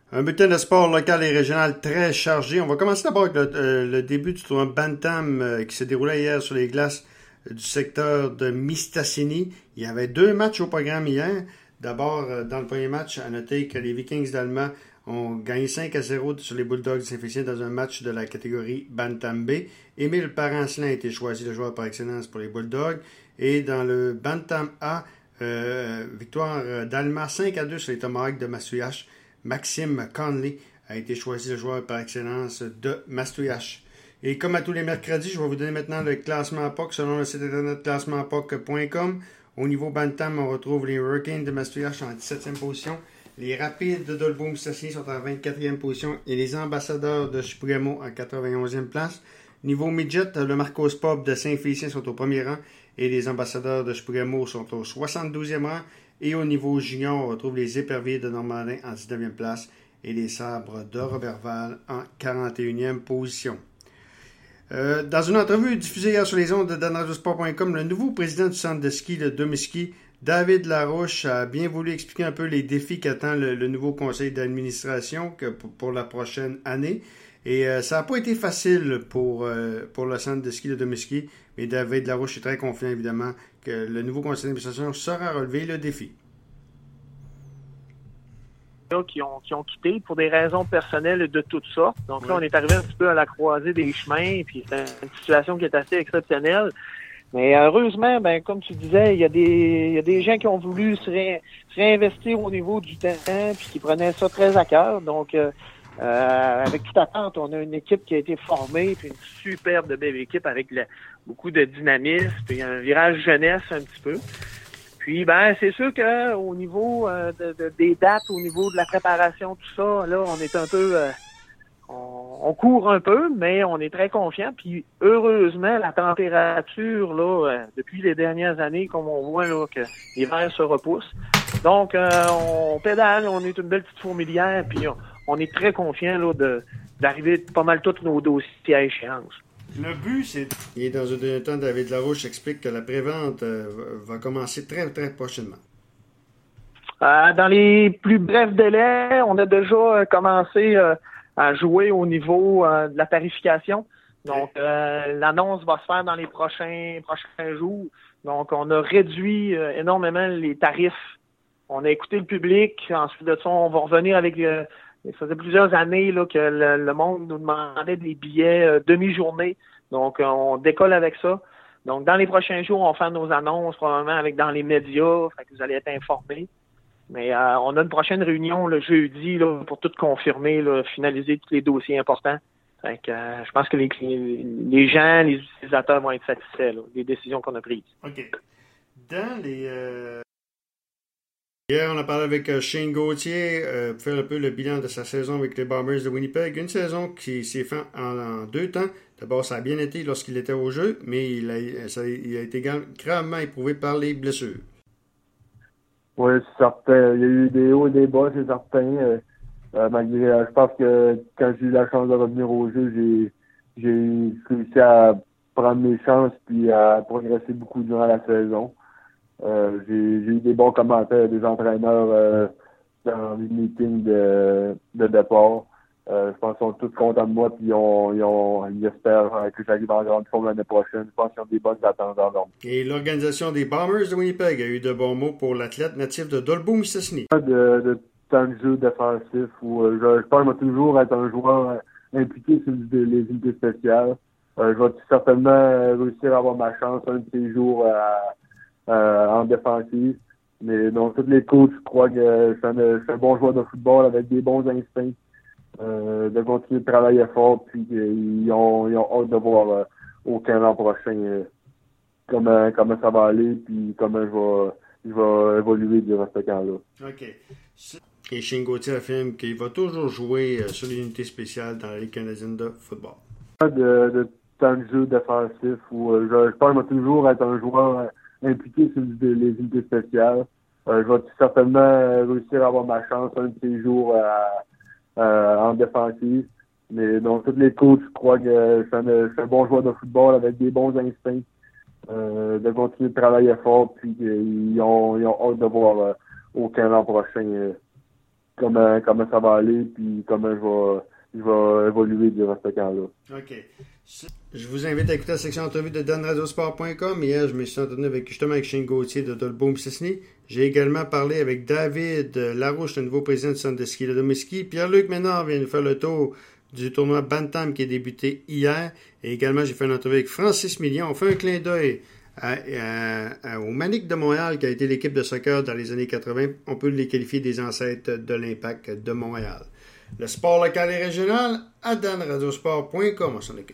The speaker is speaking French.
Un bulletin de sport local et régional très chargé. On va commencer d'abord avec le début du tournoi Bantam qui s'est déroulé hier sur les glaces du secteur de Mistassini. Il y avait deux matchs au programme hier. D'abord, dans le premier match, à noter que les Vikings d'Allemand ont gagné 5-0 sur les Bulldogs de Saint-Félicien dans un match de la catégorie Bantam B. Émile Parent-Celin a été choisi le joueur par excellence pour les Bulldogs. Et dans le Bantam A, victoire d'Allemand 5-2 sur les Tomahawks de Masouiache. Maxime Conley a été choisi le joueur par excellence de Masouiache. Et comme à tous les mercredis, je vais vous donner maintenant le classement POC selon le site internet classementpoc.com. Au niveau Bantam, on retrouve les Hurricanes de Masouiache en 17e position. Les Rapides de Dolbeau-Mistassini sont en 24e position et les Ambassadeurs de Chipougamau en 91e place. Niveau midget, le Marcos Pop de Saint-Félicien sont au premier rang et les Ambassadeurs de Chipougamau sont au 72e rang. Et au niveau junior, on retrouve les Éperviers de Normandin en 19e place et les Sabres de Roberval en 41e position. Dans une entrevue diffusée hier sur les ondes de danradiosport.com, le nouveau président du centre de ski de Domiski, David Larouche, a bien voulu expliquer un peu les défis qu'attend le nouveau conseil d'administration pour la prochaine année. Et ça n'a pas été facile pour le centre de ski de Domiski, mais David Larouche est très confiant, évidemment, que le nouveau conseil d'administration saura relever le défi. Qui ont quitté pour des raisons personnelles de toutes sortes. Donc là, on est arrivé un petit peu à la croisée des chemins, puis c'est une situation qui est assez exceptionnelle. Mais heureusement, comme tu disais, il y a des gens qui ont voulu se réinvestir au niveau du terrain, puis qui prenaient ça très à cœur. Donc, avec toute attente, on a une équipe qui a été formée, puis une superbe de belle équipe avec beaucoup de dynamisme, puis un virage jeunesse un petit peu. Puis c'est sûr que au niveau des dates, au niveau de la préparation, tout ça, là, on est un peu on court un peu, mais on est très confiant. Puis heureusement, la température, là, depuis les dernières années, comme on voit là, que l'hiver se repousse. Donc on pédale, on est une belle petite fourmilière, puis on est très confiant là d'arriver pas mal tous nos dossiers à échéance. Le but, c'est... Et dans un deuxième temps, David Larouche explique que la prévente va commencer très, très prochainement. Dans les plus brefs délais, on a déjà commencé à jouer au niveau de la tarification. Donc, l'annonce va se faire dans les prochains jours. Donc, on a réduit énormément les tarifs. On a écouté le public. Ensuite de ça, on va revenir avec... ça faisait plusieurs années là, que le monde nous demandait des billets demi-journée. Donc, on décolle avec ça. Donc, dans les prochains jours, on va faire nos annonces, probablement dans les médias. Fait que vous allez être informés. Mais on a une prochaine réunion le jeudi là, pour tout confirmer, là, finaliser tous les dossiers importants. Fait que, je pense que les gens, les utilisateurs vont être satisfaits là, des décisions qu'on a prises. OK. Dans les... Hier, on a parlé avec Shane Gauthier pour faire un peu le bilan de sa saison avec les Bombers de Winnipeg. Une saison qui s'est faite en deux temps. D'abord, ça a bien été lorsqu'il était au jeu, mais il a été gravement éprouvé par les blessures. Oui, c'est certain. Il y a eu des hauts et des bas, c'est certain. Malgré, je pense que quand j'ai eu la chance de revenir au jeu, j'ai réussi à prendre mes chances puis à progresser beaucoup durant la saison. J'ai eu des bons commentaires des entraîneurs dans les meetings de départ. Je pense qu'ils sont tous contents de moi puis ils espèrent que j'arrive en grande forme l'année prochaine. Je pense qu'ils ont des bonnes attentes en nombre. Et l'organisation des Bombers de Winnipeg a eu de bons mots pour l'athlète natif de Dolbeau-Mistassini. De temps de jeu défensif où je pense que je vais toujours être un joueur impliqué sur les unités spéciales. Je vais certainement réussir à avoir ma chance un de ces jours en défensive. Mais donc tous les coachs, je crois que je suis un bon joueur de football avec des bons instincts. De continuer de travailler fort, puis ils ont hâte de voir au camp l'an prochain comment ça va aller, puis comment je vais évoluer durant ce camp-là. OK. Et Shane Gauthier affirme qu'il va toujours jouer sur l'unité spéciale dans la Ligue canadienne de football. De temps de jeu défensif où je pense que je vais toujours être un joueur impliqué sur les unités spéciales. Je vais certainement réussir à avoir ma chance un de ces jours en défensive. Mais donc tous les coachs, je crois que je suis un bon joueur de football avec des bons instincts. De continuer de travailler fort, puis ils ont hâte de voir au camp l'an prochain comment ça va aller, puis comment je vais évoluer durant ce camp-là. OK. Je vous invite à écouter la section entrevue de danradiosport.com. Hier, je me suis entretenu justement avec Shane Gauthier de Dolbeau-Mistassini. J'ai également parlé avec David Larouche, le nouveau président du centre de ski de Domiski. Pierre-Luc Ménard vient nous faire le tour du tournoi Bantam qui a débuté hier. Et également, j'ai fait une entrevue avec Francis Million. On fait un clin d'œil au Manic de Montréal, qui a été l'équipe de soccer dans les années 80. On peut les qualifier des ancêtres de l'Impact de Montréal. Le sport local et régional à danradiosport.com. On s'en occupe.